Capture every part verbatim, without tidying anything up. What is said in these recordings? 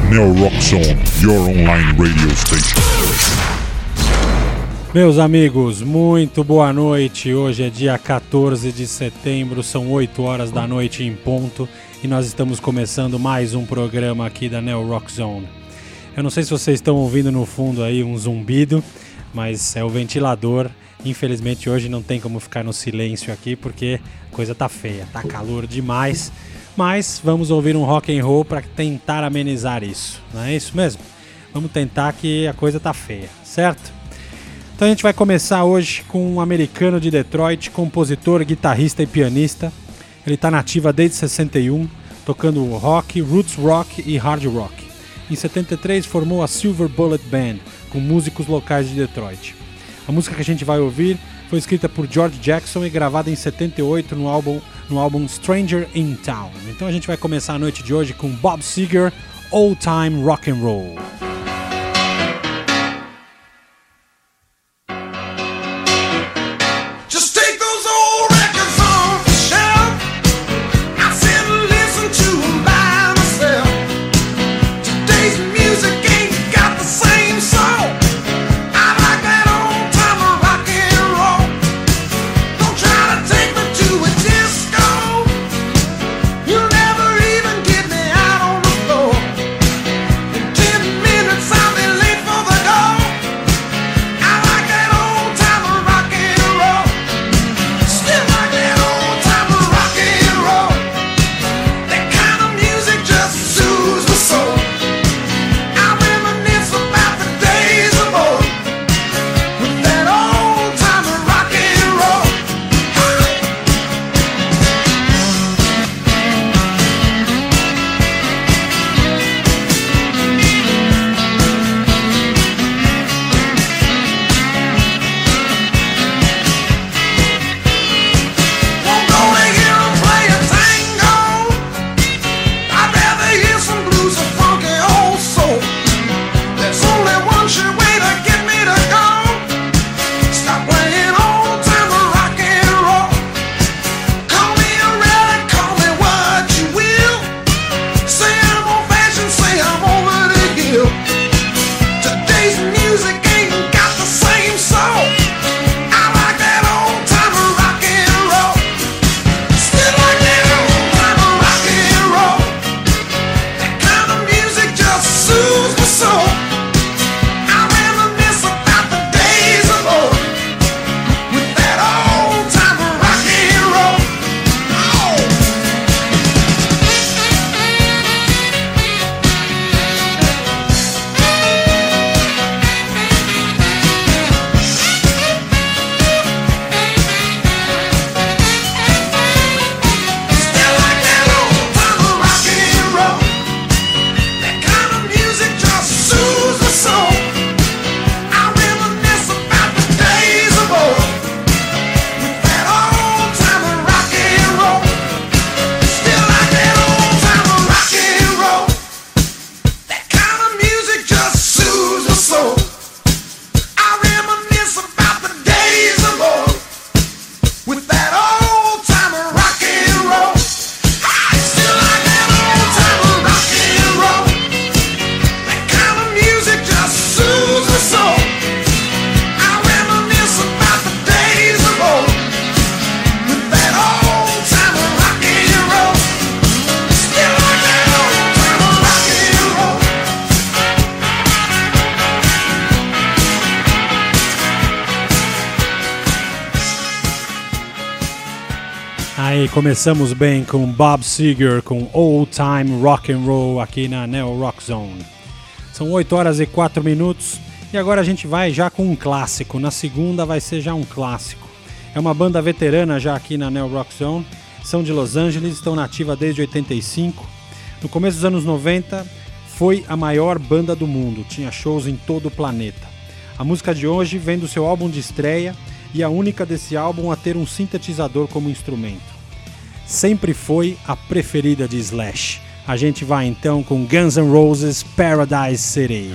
Neo Rock Zone, your online radio station. Meus amigos, muito boa noite. Hoje é dia quatorze de setembro, são oito horas da noite em ponto e nós estamos começando mais um programa aqui da Neo Rock Zone. Eu não sei se vocês estão ouvindo no fundo aí um zumbido, mas é o ventilador. Infelizmente hoje não tem como ficar no silêncio aqui porque a coisa tá feia, tá calor demais. Mas vamos ouvir um rock and roll para tentar amenizar isso, não é isso mesmo? Vamos tentar que a coisa tá feia, certo? Então a gente vai começar hoje com um americano de Detroit, compositor, guitarrista e pianista. Ele está na ativa desde sessenta e um, tocando rock, roots rock e hard rock. Em setenta e três formou a Silver Bullet Band, com músicos locais de Detroit. A música que a gente vai ouvir foi escrita por George Jackson e gravada em setenta e oito no álbum, no álbum Stranger in Town. Então a gente vai começar a noite de hoje com Bob Seger, Old Time Rock and Roll. Começamos bem com Bob Seger, com Old Time Rock and Roll aqui na Neo Rock Zone. São oito horas e quatro minutos e agora a gente vai já com um clássico. Na segunda vai ser já um clássico. É uma banda veterana já aqui na Neo Rock Zone. São de Los Angeles, estão na ativa desde oitenta e cinco. No começo dos anos noventa foi a maior banda do mundo, tinha shows em todo o planeta. A música de hoje vem do seu álbum de estreia e a única desse álbum a ter um sintetizador como instrumento. Sempre foi a preferida de Slash. A gente vai então com Guns N' Roses Paradise City.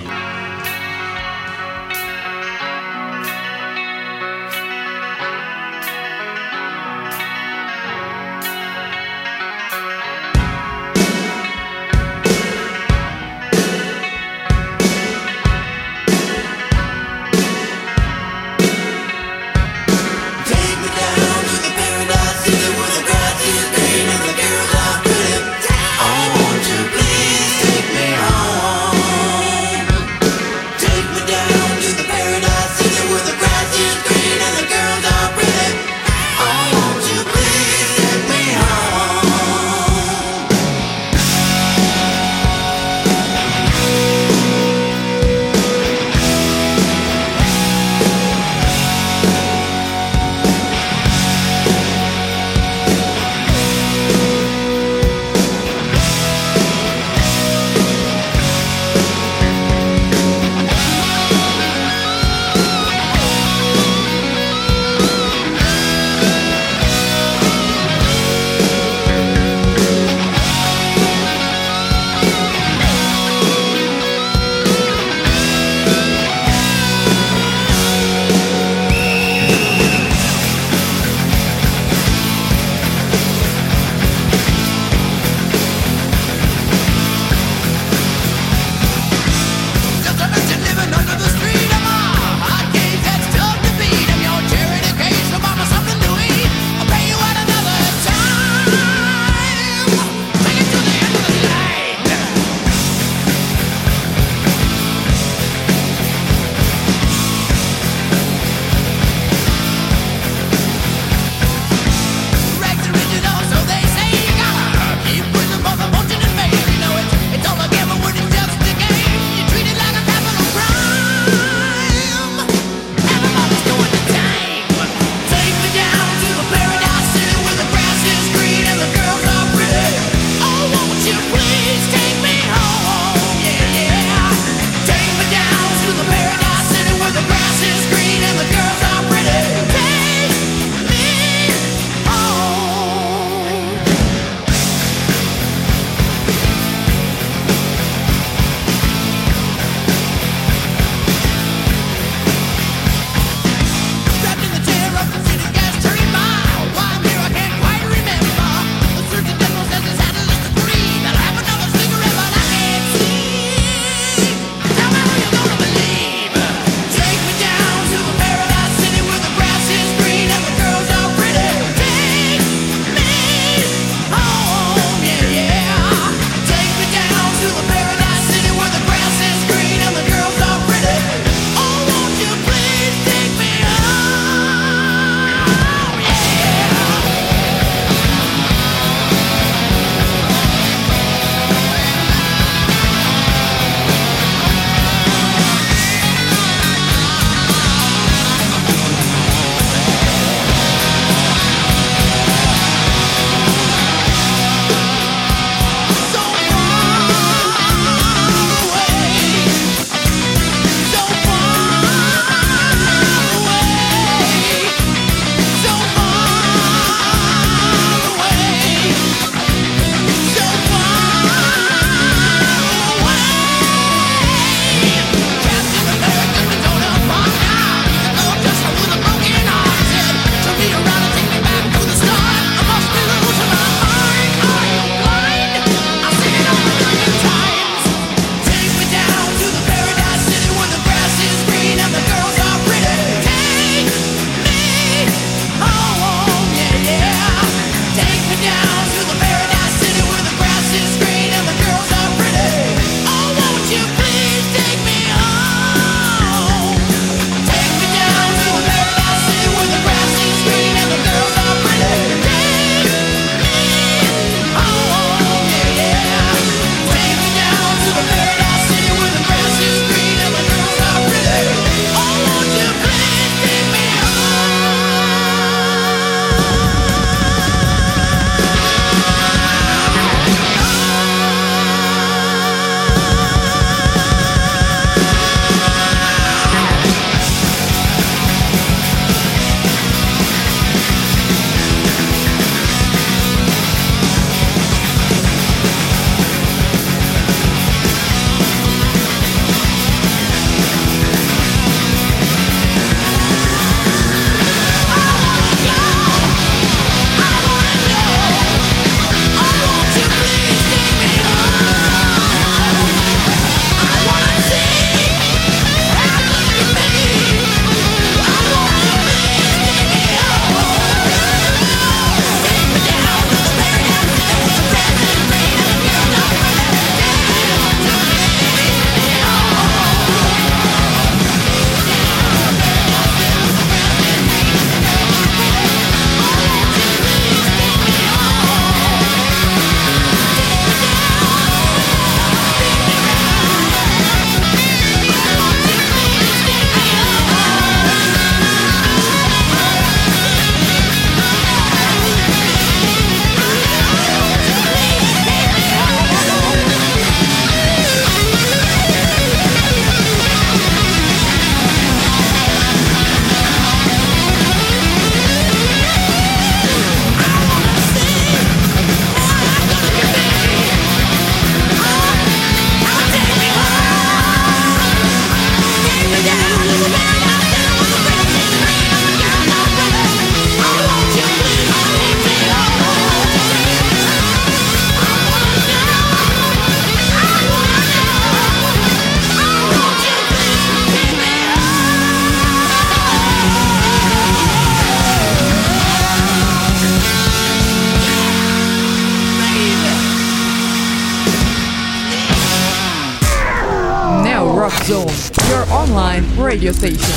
Zone, your online radio station.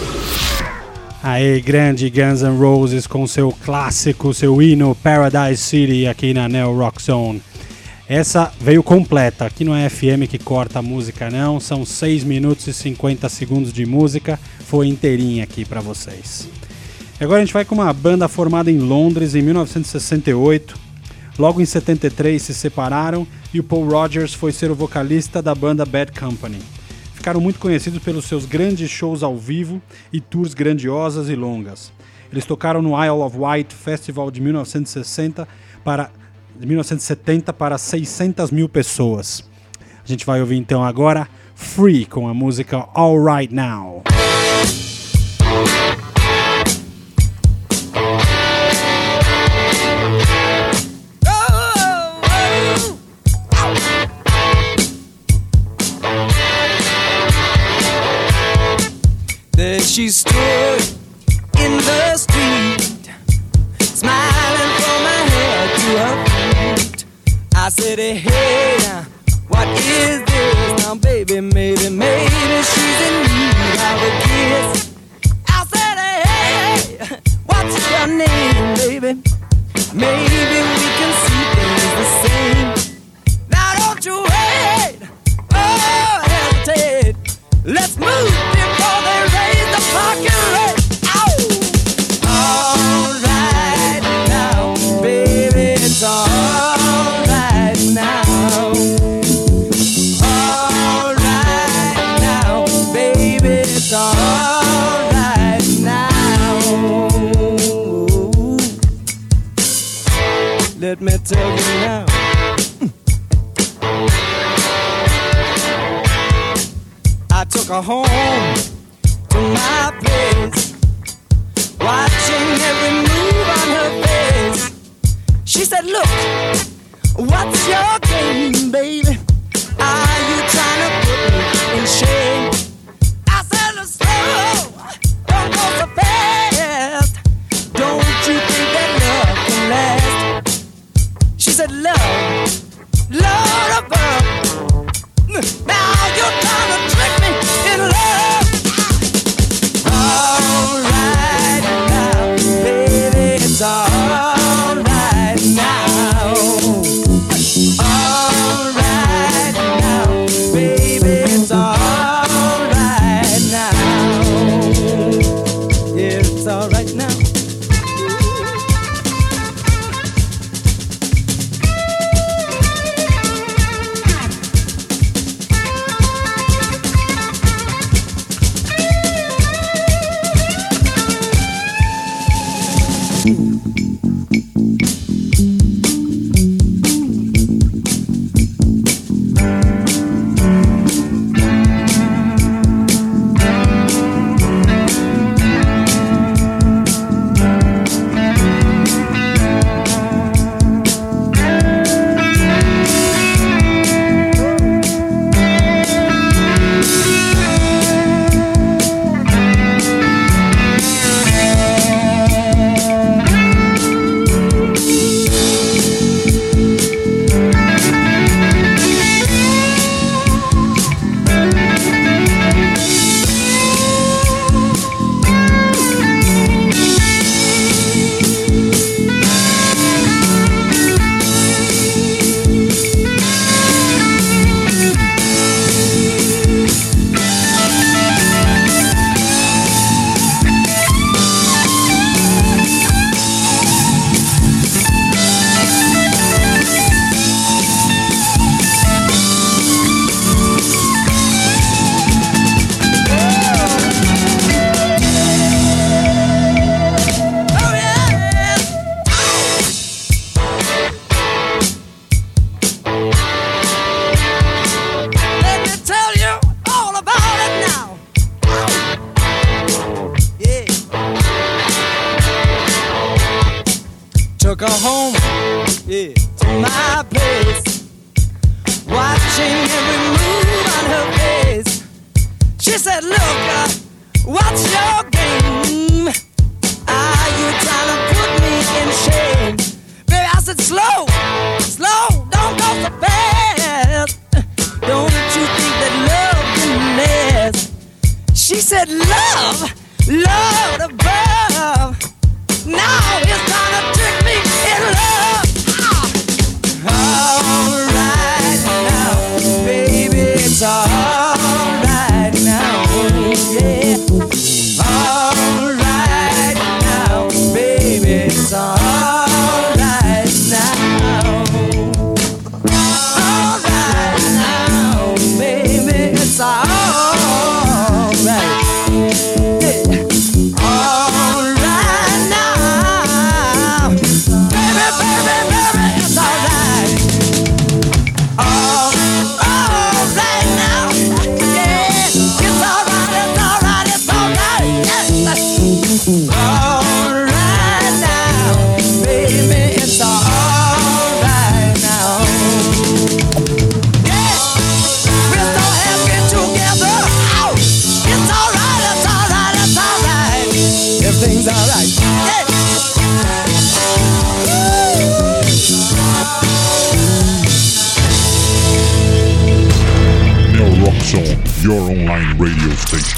Aí, grande Guns N' Roses com seu clássico, seu hino Paradise City aqui na Neo Rock Zone. Essa veio completa, aqui não é F M que corta a música não, são seis minutos e cinquenta segundos de música, foi inteirinha aqui pra vocês. E agora a gente vai com uma banda formada em Londres em mil novecentos e sessenta e oito, logo em setenta e três se separaram e o Paul Rodgers foi ser o vocalista da banda Bad Company. Ficaram muito conhecidos pelos seus grandes shows ao vivo e tours grandiosas e longas. Eles tocaram no Isle of Wight Festival de mil novecentos e sessenta para, de mil novecentos e setenta para seiscentas mil pessoas. A gente vai ouvir então agora Free com a música All Right Now. There she stood in the street, smiling from her head to her feet. I said, hey, now, what is this? Now, baby, maybe, maybe she's in need of a kiss. I said, hey, what's your name, baby? Maybe we can see things the same. Now, don't you wait, oh, hesitate. Let's move before they raise the parking rate. Ow! All right now, baby, it's all right now. All right now, baby, it's all right now. Let me tell you now. I took her home to my place, watching every move on her face. She said, look, what's your game, baby? Are you trying to put me in shame? I said, look, slow, don't go so fast. Don't you think that love can last? said, love, love above. Now you're trying to trick me in love. All right now, baby, it's all right now. All right now, baby, it's all right now. Yeah, it's all right now. Took her home, yeah, to my place, watching every move on her face. She said, look, uh, what's your game? Are you trying to put me in shame? Baby, I said, slow, slow, don't go so fast. Don't you think that love can last? She said, love, love above. Now it's time to trick me in love. All right now, baby, it's all right now, yeah. All right now, baby, it's all right now. All right now, baby, it's all right. Your online radio station.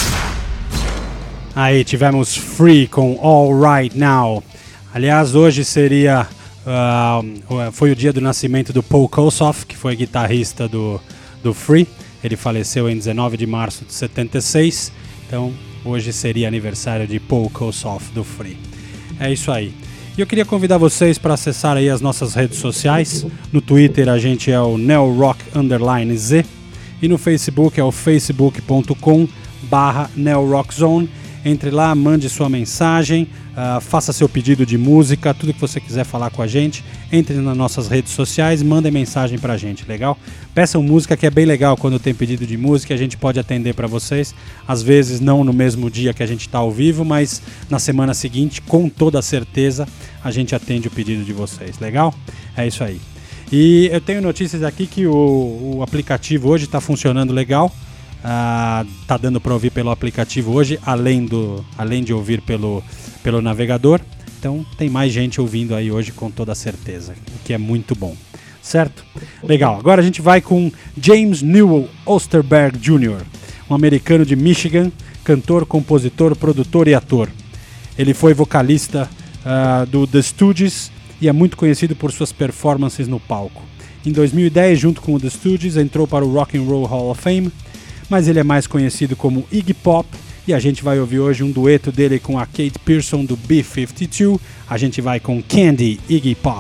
Aí tivemos Free com All Right Now. Aliás, hoje seria uh, foi o dia do nascimento do Paul Kossoff, que foi guitarrista do, do Free. Ele faleceu em dezenove de março de setenta e seis. Então hoje seria aniversário de Paul Kossoff do Free. É isso aí. E eu queria convidar vocês para acessar aí as nossas redes sociais. No Twitter a gente é o neorock underline Z. E no Facebook é o facebook ponto com barra neorockzone. Entre lá, mande sua mensagem, uh, faça seu pedido de música, tudo que você quiser falar com a gente. Entre nas nossas redes sociais, mandem mensagem pra gente, legal? Peçam música, que é bem legal quando tem pedido de música, a gente pode atender pra vocês. Às vezes não no mesmo dia que a gente tá ao vivo, mas na semana seguinte, com toda certeza, a gente atende o pedido de vocês, legal? É isso aí. E eu tenho notícias aqui que o, o aplicativo hoje está funcionando legal. Uh, tá dando para ouvir pelo aplicativo hoje, além, do, além de ouvir pelo, pelo navegador. Então tem mais gente ouvindo aí hoje com toda certeza, o que é muito bom. Certo? Legal. Agora a gente vai com James Newell Osterberg Júnior, um americano de Michigan, cantor, compositor, produtor e ator. Ele foi vocalista uh, do The Stooges e é muito conhecido por suas performances no palco. Em dois mil e dez, junto com o The Stooges, entrou para o Rock and Roll Hall of Fame, mas ele é mais conhecido como Iggy Pop, e a gente vai ouvir hoje um dueto dele com a Kate Pierson do B cinquenta e dois. A gente vai com Candy, Iggy Pop.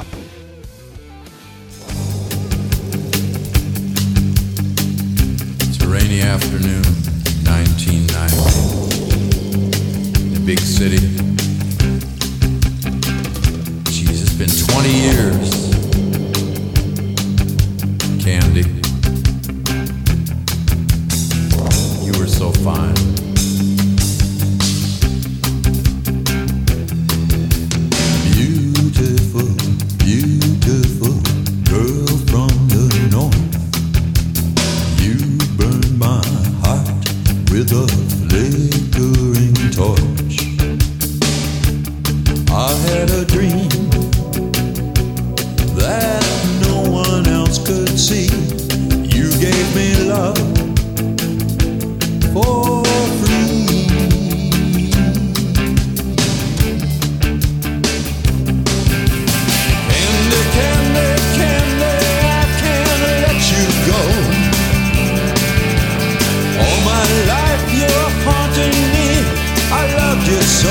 It's a rainy afternoon, nineteen ninety, in a big city. Jeez, it's been twenty years. Candy, you were so fine. Beautiful, beautiful girl from the north. You burned my heart with a flickering torch. I had a dream that no one else could see. You gave me love for free. Candy, candy, candy, I can't let you go. All my life you're haunting me, I loved you so.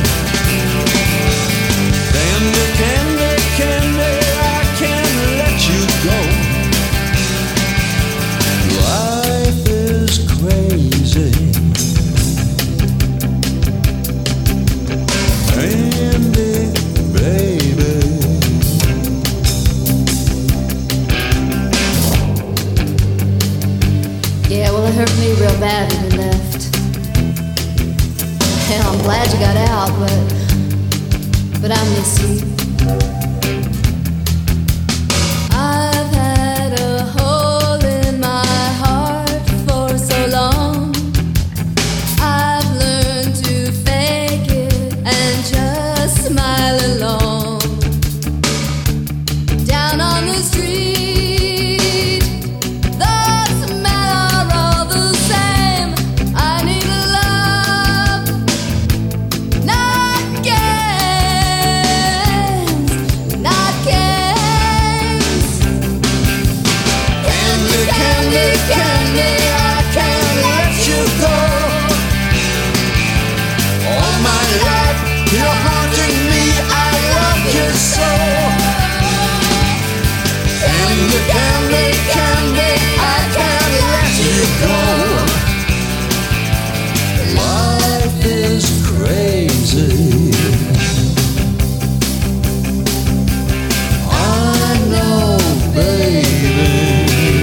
Candy, candy, candy, I can't let you go. Life is crazy. Candy, baby. Yeah, well, it hurt me real bad when you left. Hell, I'm glad you got out, but but I miss you. I've had a hole in my heart for so long. I've learned to fake it and just smile along. Down on the street, the smell are all the same. I need love, not games, not games. Candy, candy, candy, I can't let you go. All my life you're haunting me, I love you so. Candy, candy, candy, I can't let you go. Life is crazy. I know, baby.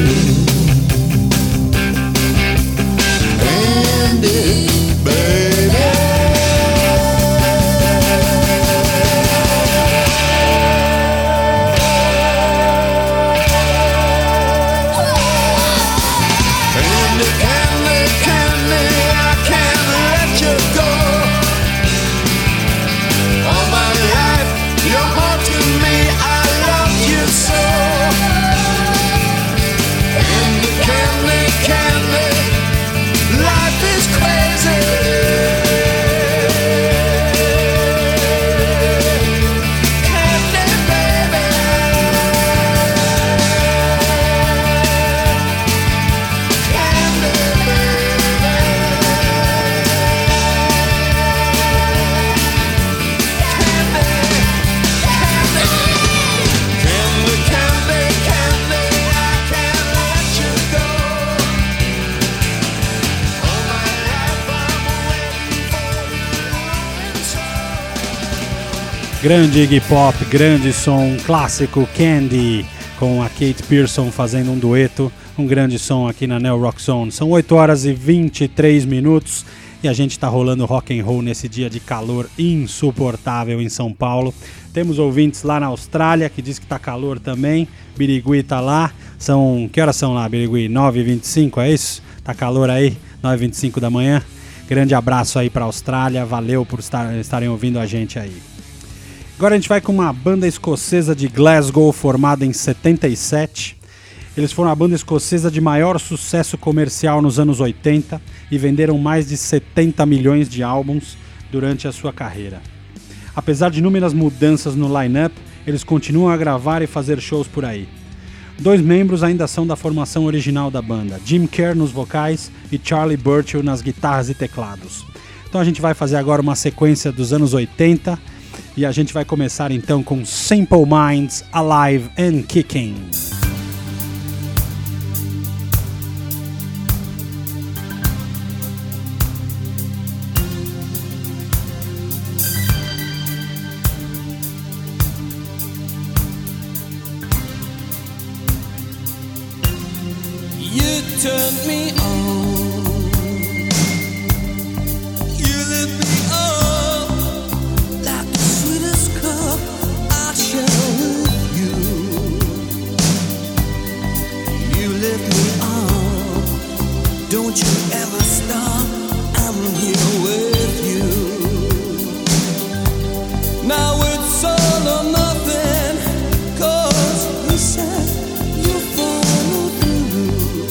Candy, baby. Candy, candy, candy, I can't let you go. All my life you're haunting me, I love you so. Candy, candy, candy, life is crazy. Candy, baby. Candy, Candy, candy, candy, I can't let you go. All my life I'm waiting for you and so. Grande Iggy Pop, grande som, clássico Candy, com a Kate Pierson fazendo um dueto, um grande som aqui na Neo Rock Zone. São oito horas e vinte e três minutos e a gente tá rolando rock and roll nesse dia de calor insuportável em São Paulo. Temos ouvintes lá na Austrália que diz que tá calor também. Birigui tá lá. São, que horas são lá, Birigui? nove e vinte e cinco, é isso? Tá calor aí? nove e vinte e cinco da manhã. Grande abraço aí pra Austrália. Valeu por estar, estarem ouvindo a gente aí. Agora a gente vai com uma banda escocesa de Glasgow formada em setenta e sete. Eles foram a banda escocesa de maior sucesso comercial nos anos oitenta e venderam mais de setenta milhões de álbuns durante a sua carreira. Apesar de inúmeras mudanças no line-up, eles continuam a gravar e fazer shows por aí. Dois membros ainda são da formação original da banda, Jim Kerr nos vocais e Charlie Burchill nas guitarras e teclados. Então a gente vai fazer agora uma sequência dos anos oitenta e a gente vai começar então com Simple Minds, Alive and Kicking. Turned me on. You lit me up like the sweetest cup I share with you. You lift me up. Don't you ever stop. I'm here with you. Now it's all or nothing, 'cause you said you follow through.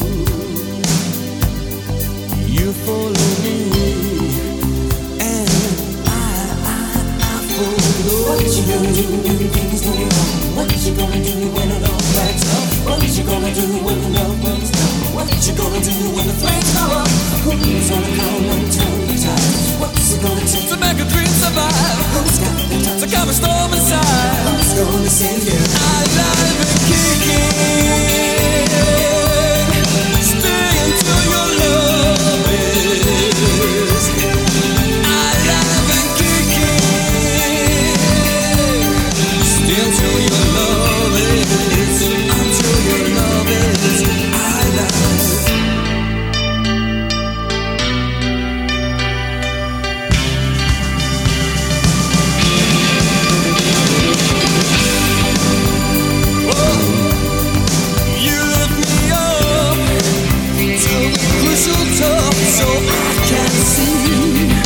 You follow me, and I, I, I follow. What you gonna do when things go wrong? What you gonna do when it all backs up? What you gonna do when the love burns down? What you gonna do when the flames go up? Who's gonna come and turn the tide? What's it gonna take to make a dream survive? Who's got the time to calm a storm inside? Who's gonna save you? Alive and kicking, stay until your love is alive and kicking. Stay until your love is, until your love is alive. Oh, you lift me up to the crystal top so I can see.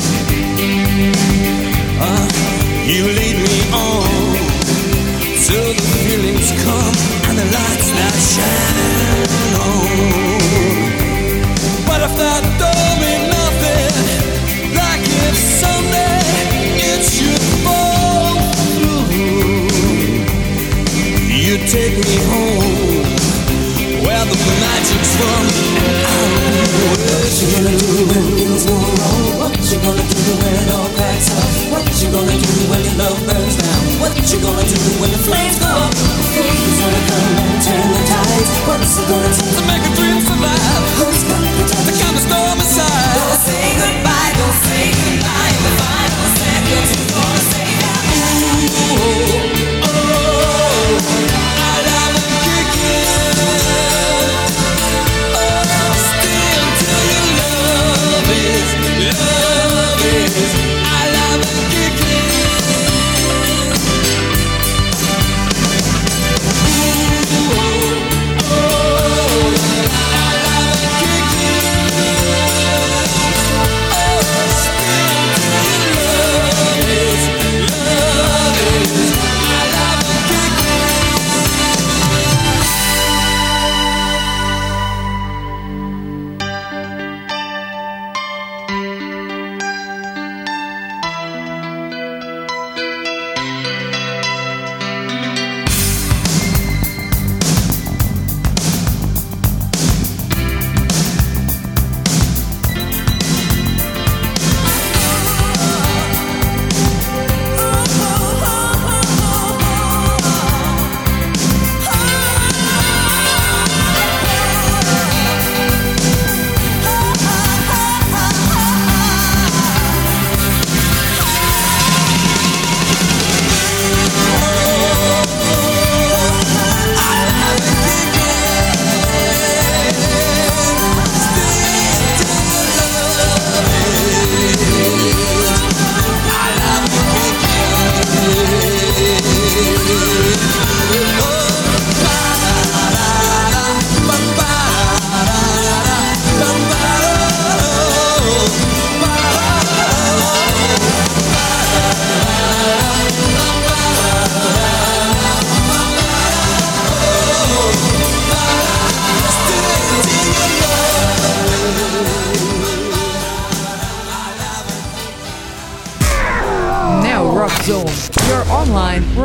Uh, you lead me on till the feelings come and the lights that shine on. But if that don't mean nothing, like if someday it should fall through, you take me home where the magic's from, and I'm with you. What you gonna do when things go wrong? What you gonna do when it all cracks up? What you gonna do when your love burns down? What you gonna do when the flames go up? Who's gonna come and turn the tides? What's it gonna take to make a dream survive? Who's got the time to calm the storm inside? Don't say goodbye, don't say goodbye. In the final seconds, who's gonna say that? Ooh, oh, I love and kicking. Oh, stay until your love is, love is alive and kicking. Ooh, oh, oh, alive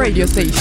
radio station.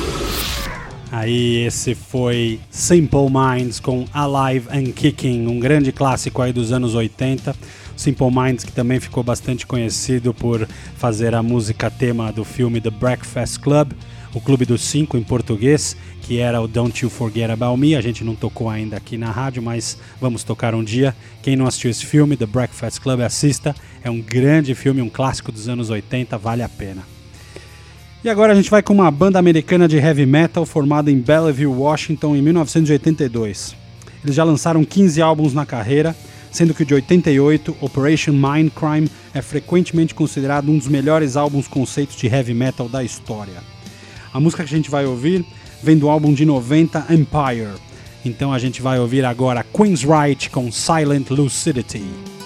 Aí esse foi Simple Minds com Alive and Kicking, um grande clássico aí dos anos oitenta. Simple Minds, que também ficou bastante conhecido por fazer a música tema do filme The Breakfast Club, o Clube dos Cinco em português, que era o Don't You Forget About Me. A gente não tocou ainda aqui na rádio, mas vamos tocar um dia. Quem não assistiu esse filme, The Breakfast Club, assista. É um grande filme, um clássico dos anos oitenta, vale a pena. E agora a gente vai com uma banda americana de heavy metal formada em Bellevue, Washington, em mil novecentos e oitenta e dois. Eles já lançaram quinze álbuns na carreira, sendo que o de oitenta e oito, Operation Mindcrime, é frequentemente considerado um dos melhores álbuns conceitos de heavy metal da história. A música que a gente vai ouvir vem do álbum de noventa, Empire. Então a gente vai ouvir agora Queensryche com Silent Lucidity.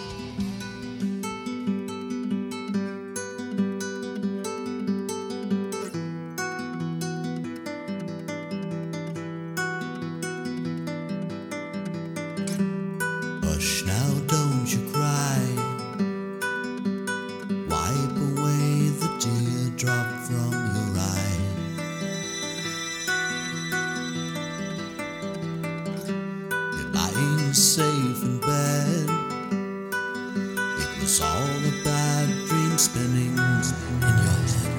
Hush now, don't you cry. Wipe away the teardrop from your eye. You're lying safe in bed. It was all a bad dream spinning in your head.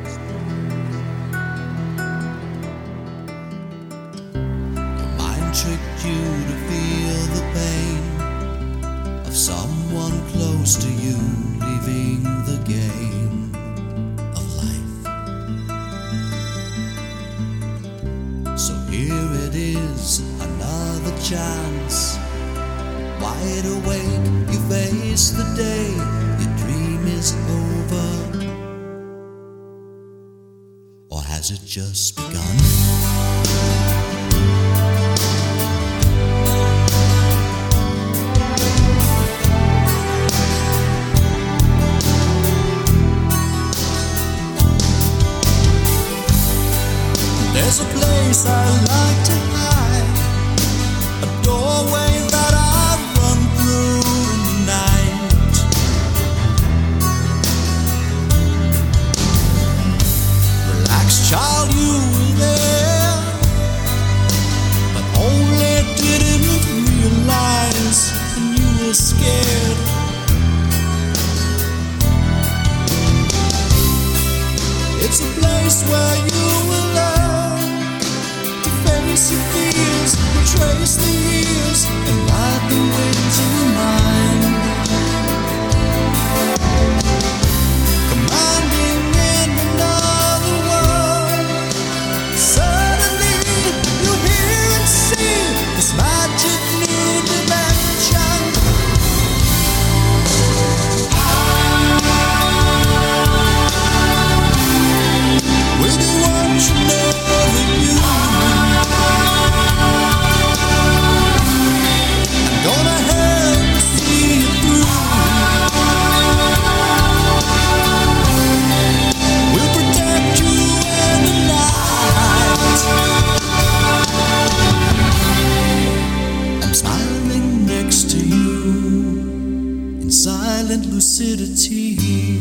Your mind tricked you to feel the pain of someone close to you leaving the game of life. So here it is, another chance. Wide awake, you face the day. Your dream is over, or has it just begun? There's a place I like to hide, a doorway that I run through in the night. Relax, child, you were there, but only didn't realize when you were scared. It's a place where you will learn to face your fears, trace the years, and ride the winds of your mind. Commanding in another world, suddenly you hear and see this magic new dimension. With the one you know of you, I'm gonna help you see it through. We'll protect you in the night. I'm smiling next to you in silent lucidity.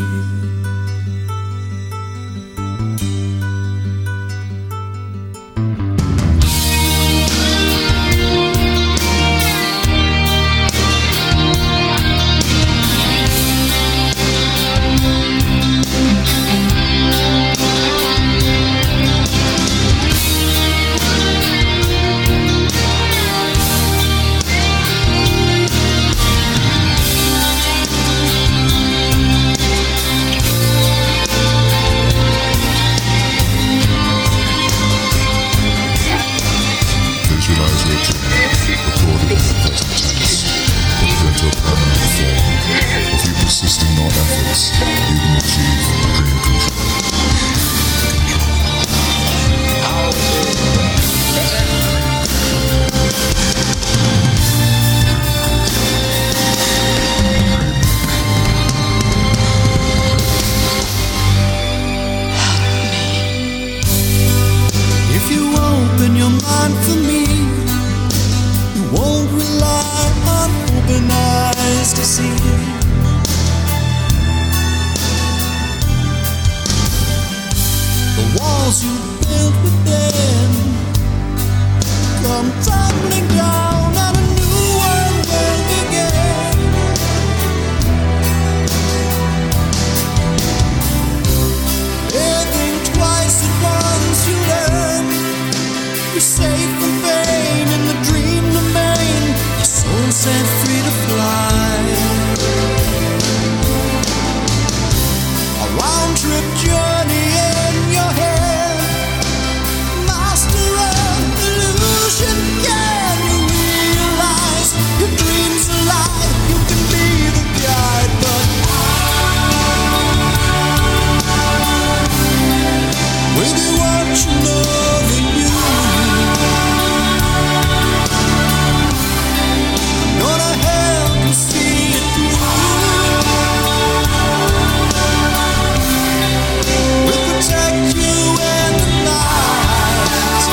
walls you built within come tumbling down and a new world will begin. Living twice at once you learn you're safe from pain and the dream remain. Your soul set free to fly. A round trip journey in your head. Master of illusion, can you realize your dreams alive? You can be the guide, but with you watching over you, I'm gonna help you see it through. We'll protect you in the night.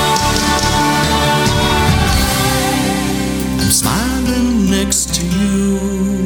I'm smiling next to you.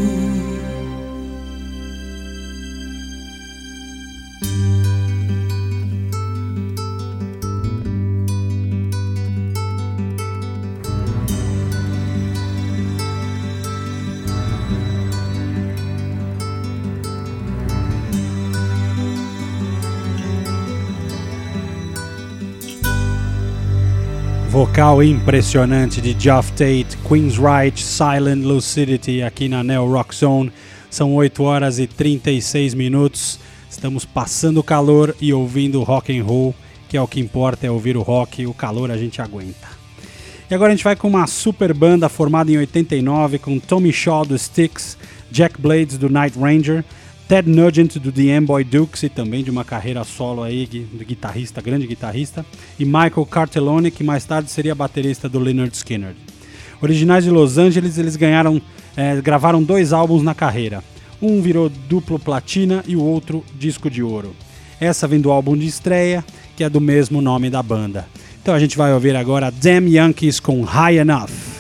Vocal impressionante de Geoff Tate, Queen's Right, Silent Lucidity aqui na Neo Rock Zone. São oito horas e trinta e seis minutos. Estamos passando calor e ouvindo rock and roll, que é o que importa, é ouvir o rock, o calor a gente aguenta. E agora a gente vai com uma super banda formada em oitenta e nove com Tommy Shaw do Styx, Jack Blades do Night Ranger, Ted Nugent do The Amboy Dukes e também de uma carreira solo aí de guitarrista, grande guitarrista, e Michael Cartellone, que mais tarde seria baterista do Lynyrd Skynyrd. Originais de Los Angeles, eles ganharam, é, gravaram dois álbuns na carreira. Um virou duplo platina e o outro disco de ouro. Essa vem do álbum de estreia, que é do mesmo nome da banda. Então a gente vai ouvir agora Damn Yankees com High Enough.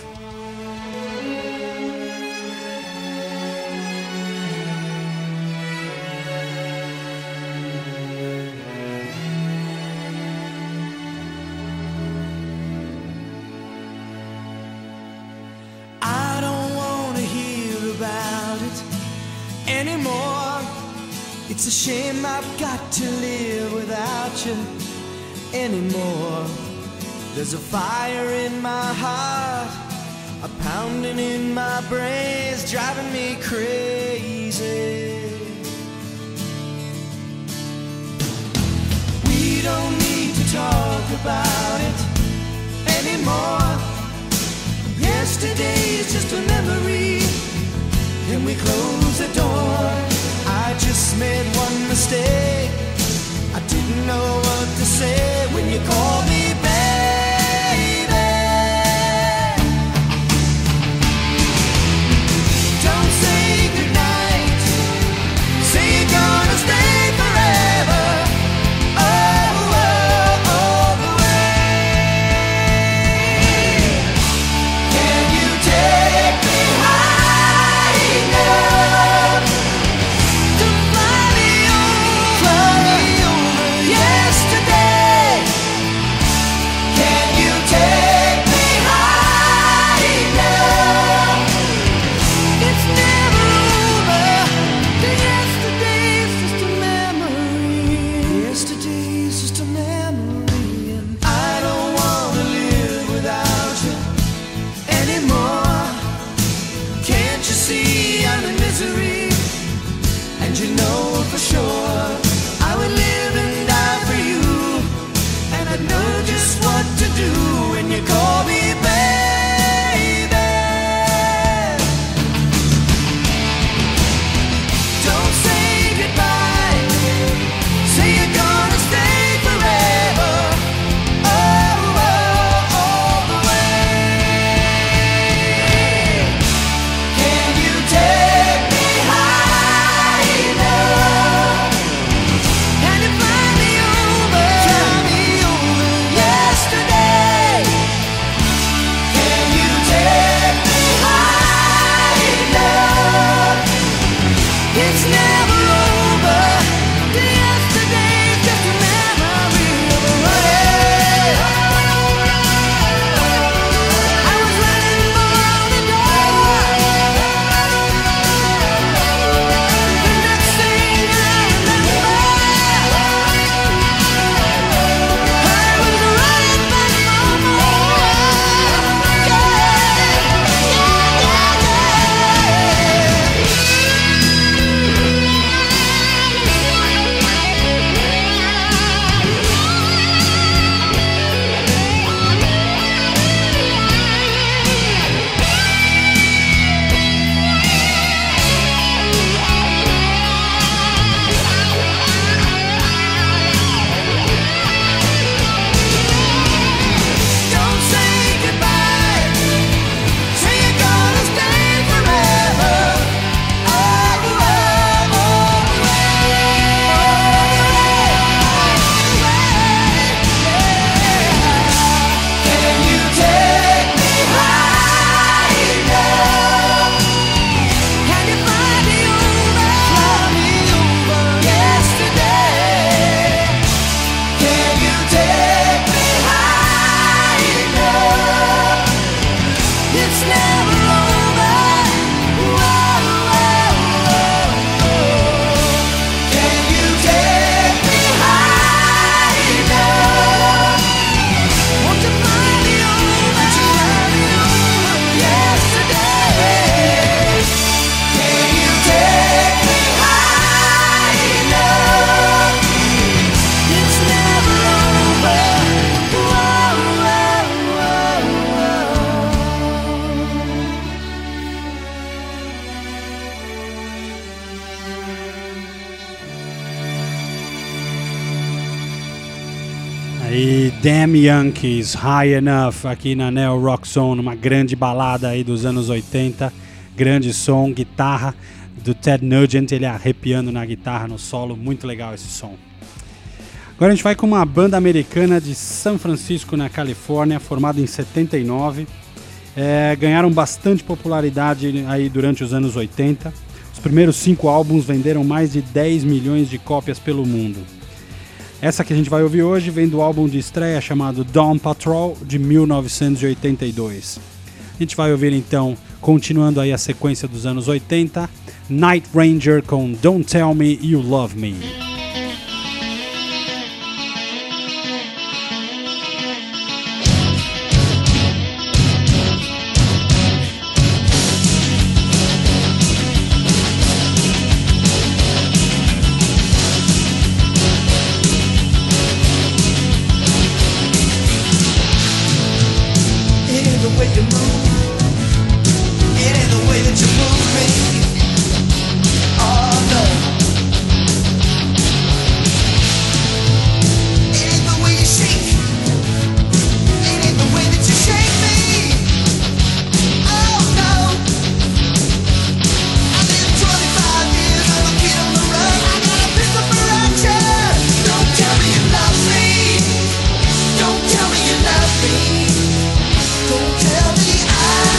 It's a shame I've got to live without you anymore. There's a fire in my heart, a pounding in my brains, driving me crazy. We don't need to talk about it anymore. Yesterday is just a memory. Can we close the door? I just made one mistake. I didn't know what to say when you called me baby. Don't say goodnight. Say you're gonna stay forever. Oh, oh, all the way. Can you take me high enough to fly me over, fly me over yesterday? Damn Yankees, High Enough, aqui na Neo Rock Zone, uma grande balada aí dos anos oitenta, grande som, guitarra do Ted Nugent, ele arrepiando na guitarra, no solo, muito legal esse som. Agora a gente vai com uma banda americana de São Francisco, na Califórnia, formada em setenta e nove, é, ganharam bastante popularidade aí durante os anos oitenta, os primeiros cinco álbuns venderam mais de dez milhões de cópias pelo mundo. Essa que a gente vai ouvir hoje vem do álbum de estreia chamado Dawn Patrol, de mil novecentos e oitenta e dois. A gente vai ouvir então, continuando aí a sequência dos anos oitenta, Night Ranger com Don't Tell Me You Love Me. Don't tell me I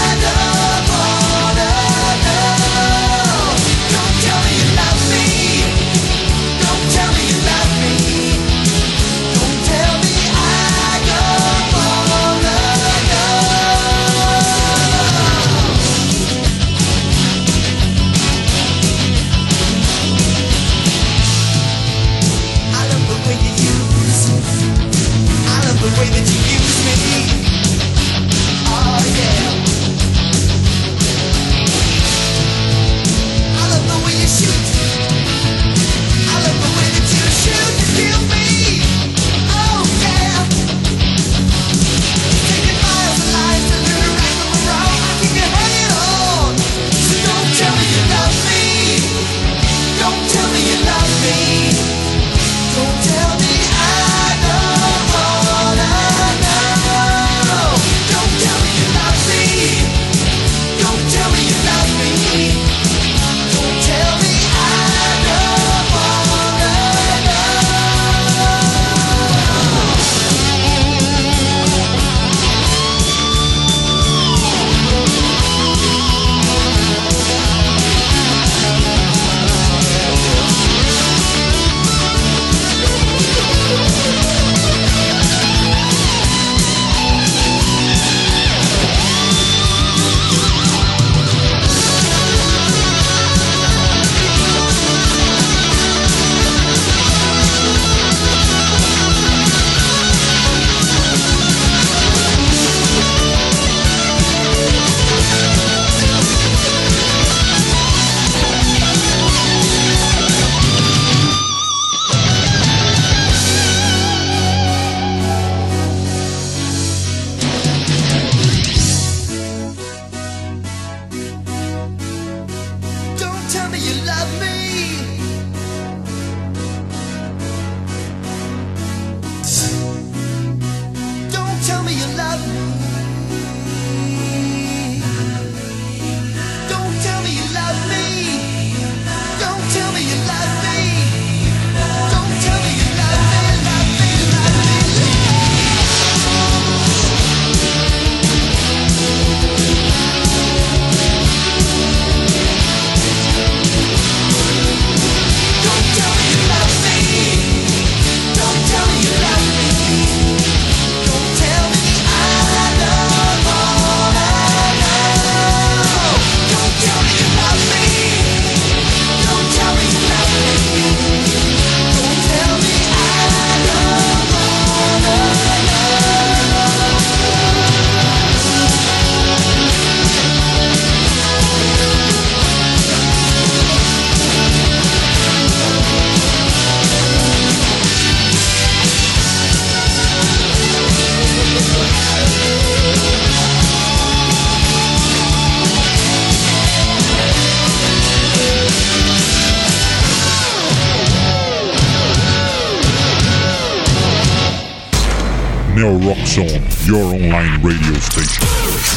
Neo Rock Zone, your online radio station.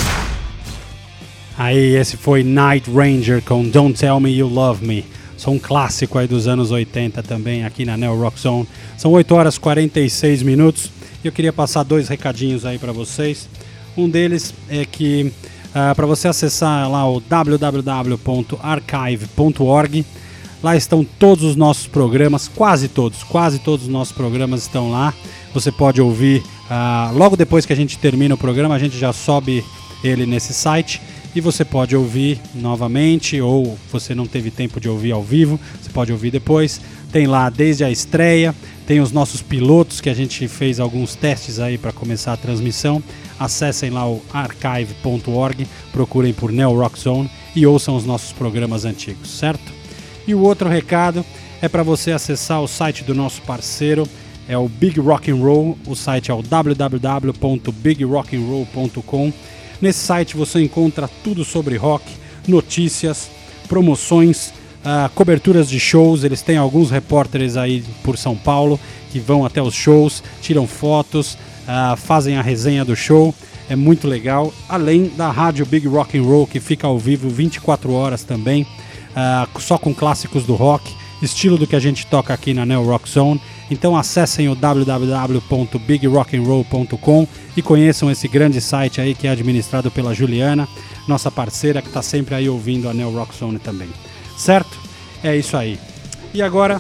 Aí, esse foi Night Ranger com Don't Tell Me You Love Me. São um clássico aí dos anos oitenta também aqui na Neo Rock Zone. São oito horas e quarenta e seis minutos e eu queria passar dois recadinhos aí para vocês. Um deles é que uh, para você acessar lá o w w w ponto archive ponto org, lá estão todos os nossos programas, quase todos, quase todos os nossos programas estão lá. Você pode ouvir, uh, logo depois que a gente termina o programa, a gente já sobe ele nesse site. E você pode ouvir novamente, ou você não teve tempo de ouvir ao vivo, você pode ouvir depois. Tem lá desde a estreia, tem os nossos pilotos que a gente fez alguns testes aí para começar a transmissão. Acessem lá o archive ponto org, procurem por Neo Rock Zone e ouçam os nossos programas antigos, certo? E o outro recado é para você acessar o site do nosso parceiro, é o Big Rock and Roll, o site é o w w w ponto big rock and roll ponto com. Nesse site você encontra tudo sobre rock, notícias, promoções, uh, coberturas de shows. Eles têm alguns repórteres aí por São Paulo que vão até os shows, tiram fotos, uh, fazem a resenha do show. É muito legal. Além da rádio Big Rock and Roll, que fica ao vivo vinte e quatro horas também, uh, só com clássicos do rock, estilo do que a gente toca aqui na Neo Rock Zone. Então acessem o w w w ponto big rock and roll ponto com e conheçam esse grande site aí que é administrado pela Juliana, nossa parceira que está sempre aí ouvindo a Neo Rock Zone também. Certo? É isso aí. E agora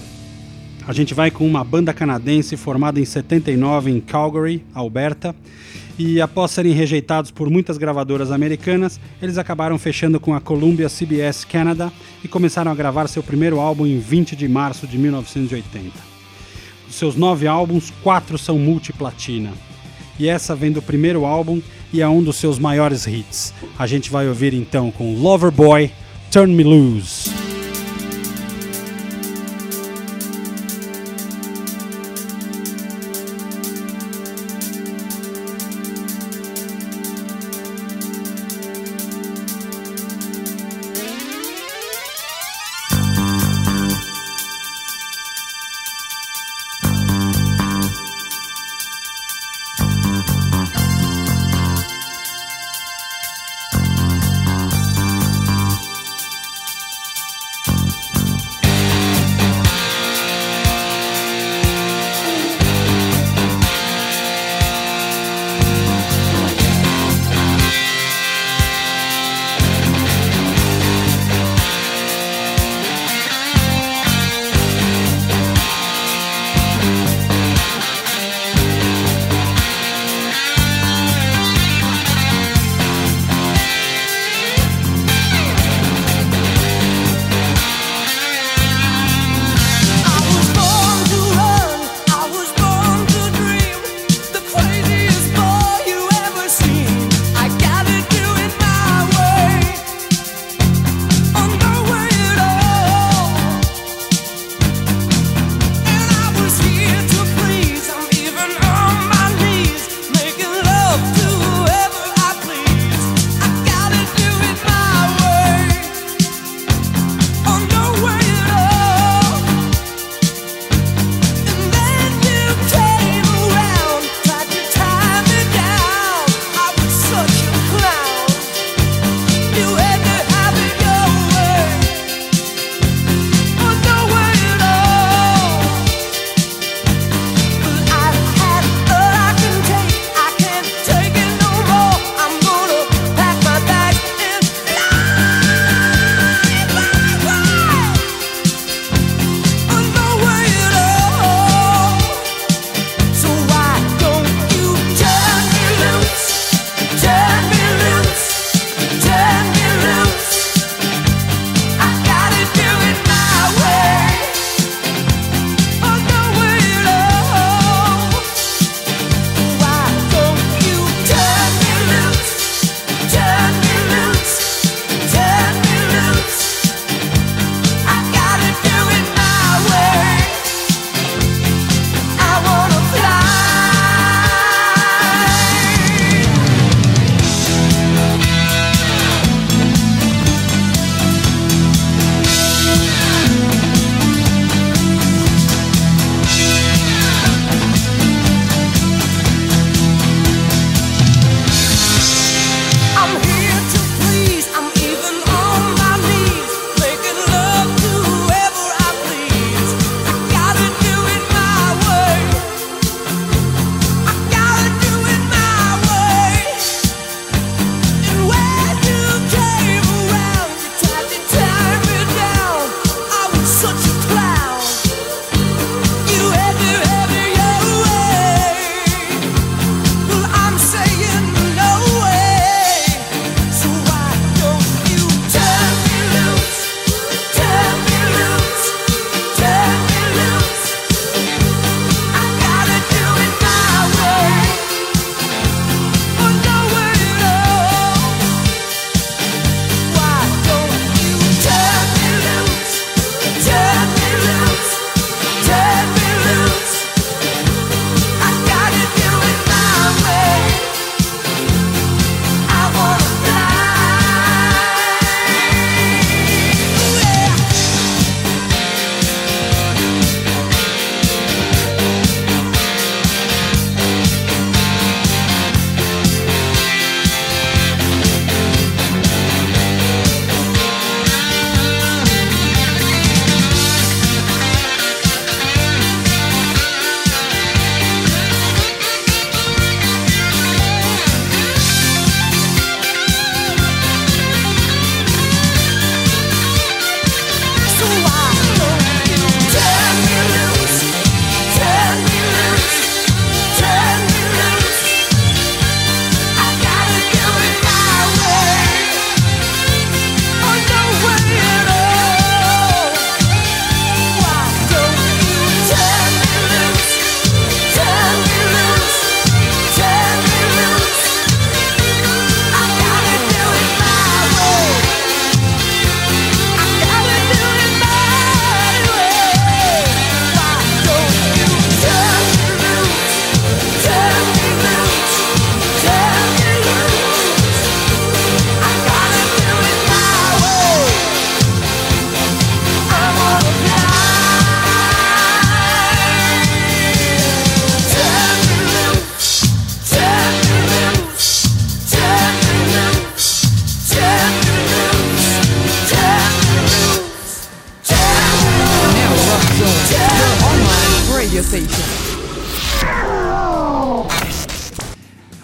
a gente vai com uma banda canadense formada em setenta e nove em Calgary, Alberta. E após serem rejeitados por muitas gravadoras americanas, eles acabaram fechando com a Columbia C B S Canada e começaram a gravar seu primeiro álbum em vinte de março de mil novecentos e oitenta. Dos seus nove álbuns, quatro são multiplatina. E essa vem do primeiro álbum e é um dos seus maiores hits. A gente vai ouvir então com Loverboy, Turn Me Loose.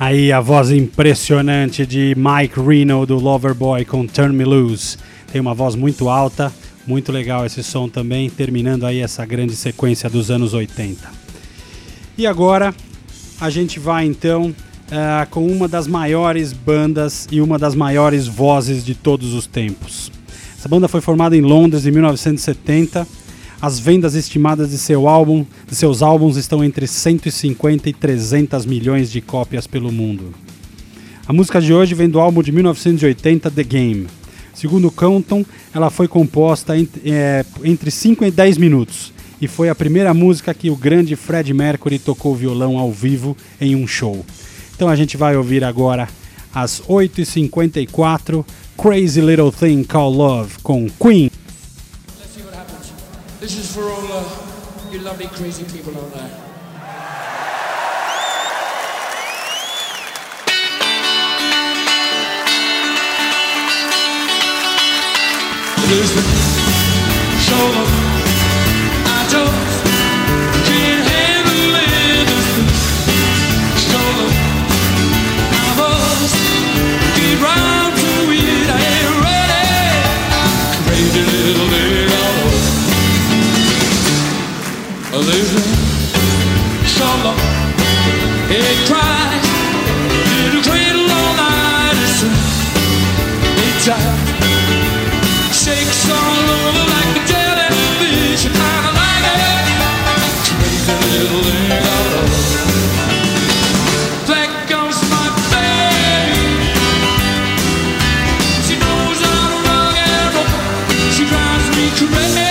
Aí a voz impressionante de Mike Reno do Loverboy com Turn Me Loose. Tem uma voz muito alta, muito legal esse som também, terminando aí essa grande sequência dos anos oitenta. E agora a gente vai então uh, com uma das maiores bandas e uma das maiores vozes de todos os tempos. Essa banda foi formada em Londres em mil novecentos e setenta. As vendas estimadas de, seu álbum, de seus álbuns estão entre cento e cinquenta e trezentos milhões de cópias pelo mundo. A música de hoje vem do álbum de mil novecentos e oitenta, The Game. Segundo Compton, ela foi composta entre, é, entre cinco e dez minutos e foi a primeira música que o grande Freddie Mercury tocou violão ao vivo em um show. Então a gente vai ouvir agora, às oito e cinquenta e quatro, Crazy Little Thing Called Love com Queen. This is for all uh, you lovely crazy people out there. Listen, show them I just can't handle it. Show them I must get round to it. I ain't ready. Crazy little thing. Listen, summer, it cries, little cradle all night, it's it tight, shakes all over like a jellyfish, and I like it, crazy little thing I love. There goes my baby, she knows I'm wrong and wrong, she drives me crazy.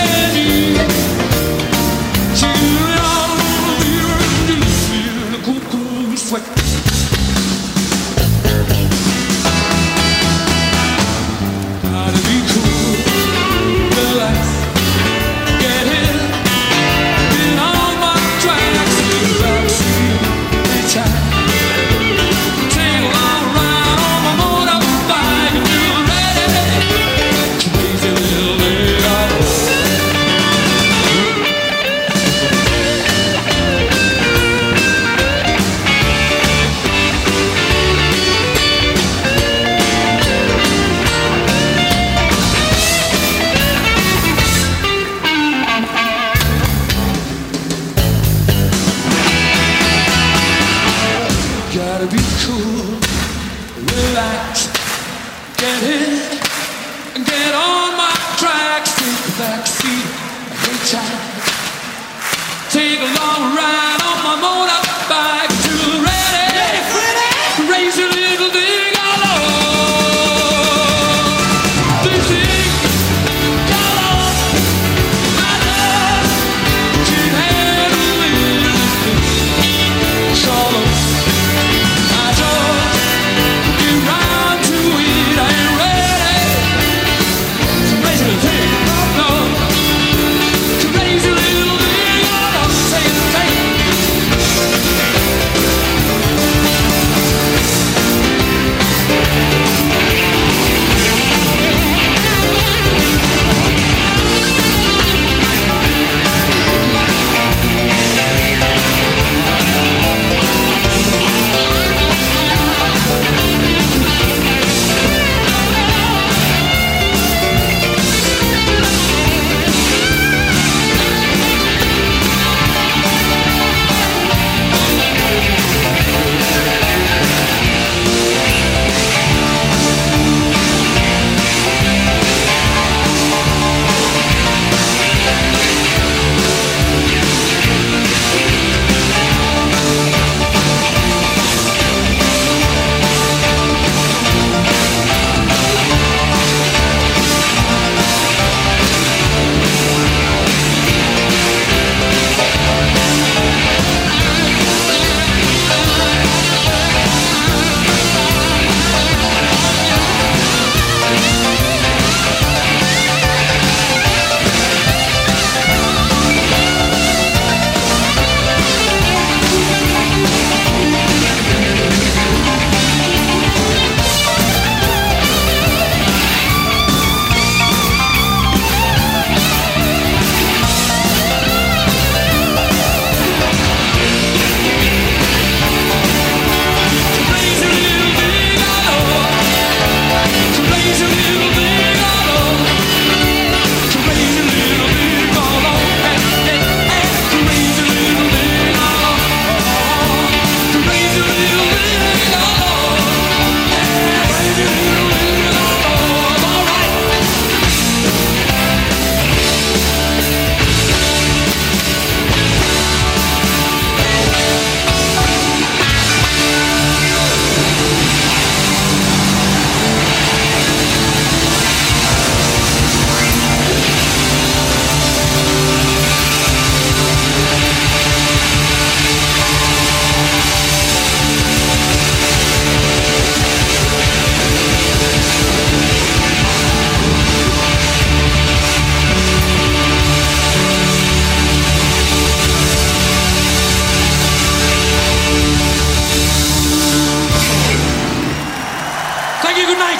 Thank you, good night.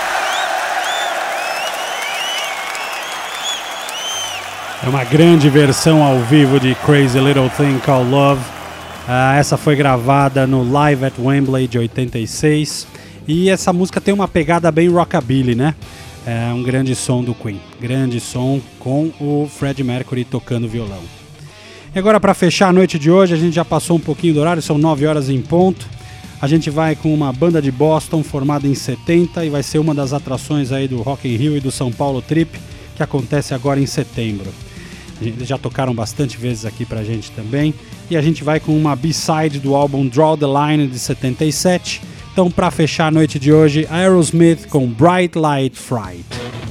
É uma grande versão ao vivo de Crazy Little Thing Called Love. Uh, essa foi gravada no Live at Wembley de oitenta e seis. E essa música tem uma pegada bem rockabilly, né? É um grande som do Queen. Grande som com o Freddie Mercury tocando violão. E agora, para fechar a noite de hoje, a gente já passou um pouquinho do horário, são nove horas em ponto. A gente vai com uma banda de Boston formada em setenta e vai ser uma das atrações aí do Rock in Rio e do São Paulo Trip, que acontece agora em setembro. Eles já tocaram bastante vezes aqui pra gente também. E a gente vai com uma B-side do álbum Draw the Line de setenta e sete. Então, pra fechar a noite de hoje, Aerosmith com Bright Light Fright.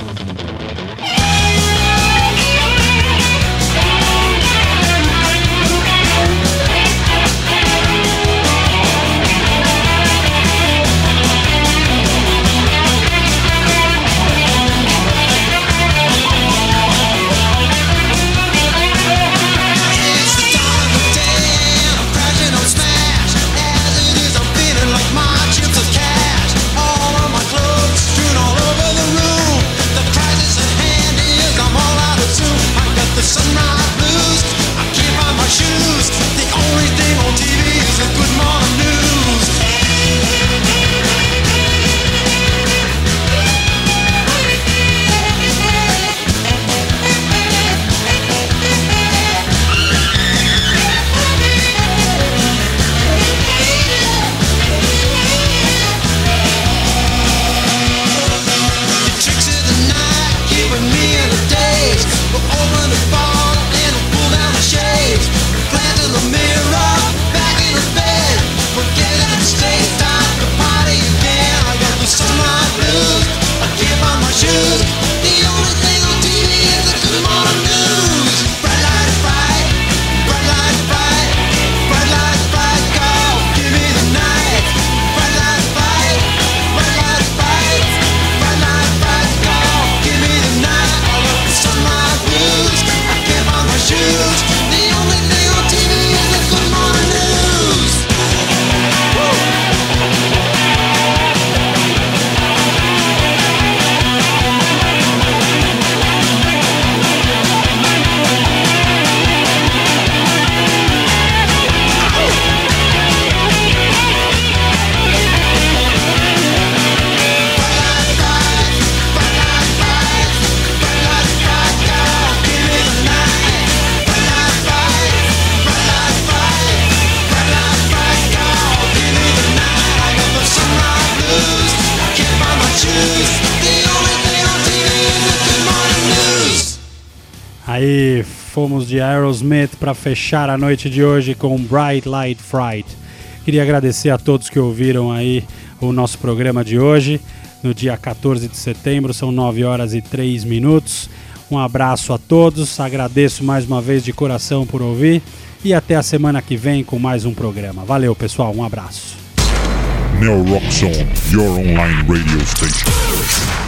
Aí fomos de Aerosmith para fechar a noite de hoje com Bright Light Fright. Queria agradecer a todos que ouviram aí o nosso programa de hoje, no dia quatorze de setembro, são nove horas e três minutos. Um abraço a todos, agradeço mais uma vez de coração por ouvir e até a semana que vem com mais um programa. Valeu, pessoal, um abraço. Neo Rock Zone, your online radio station.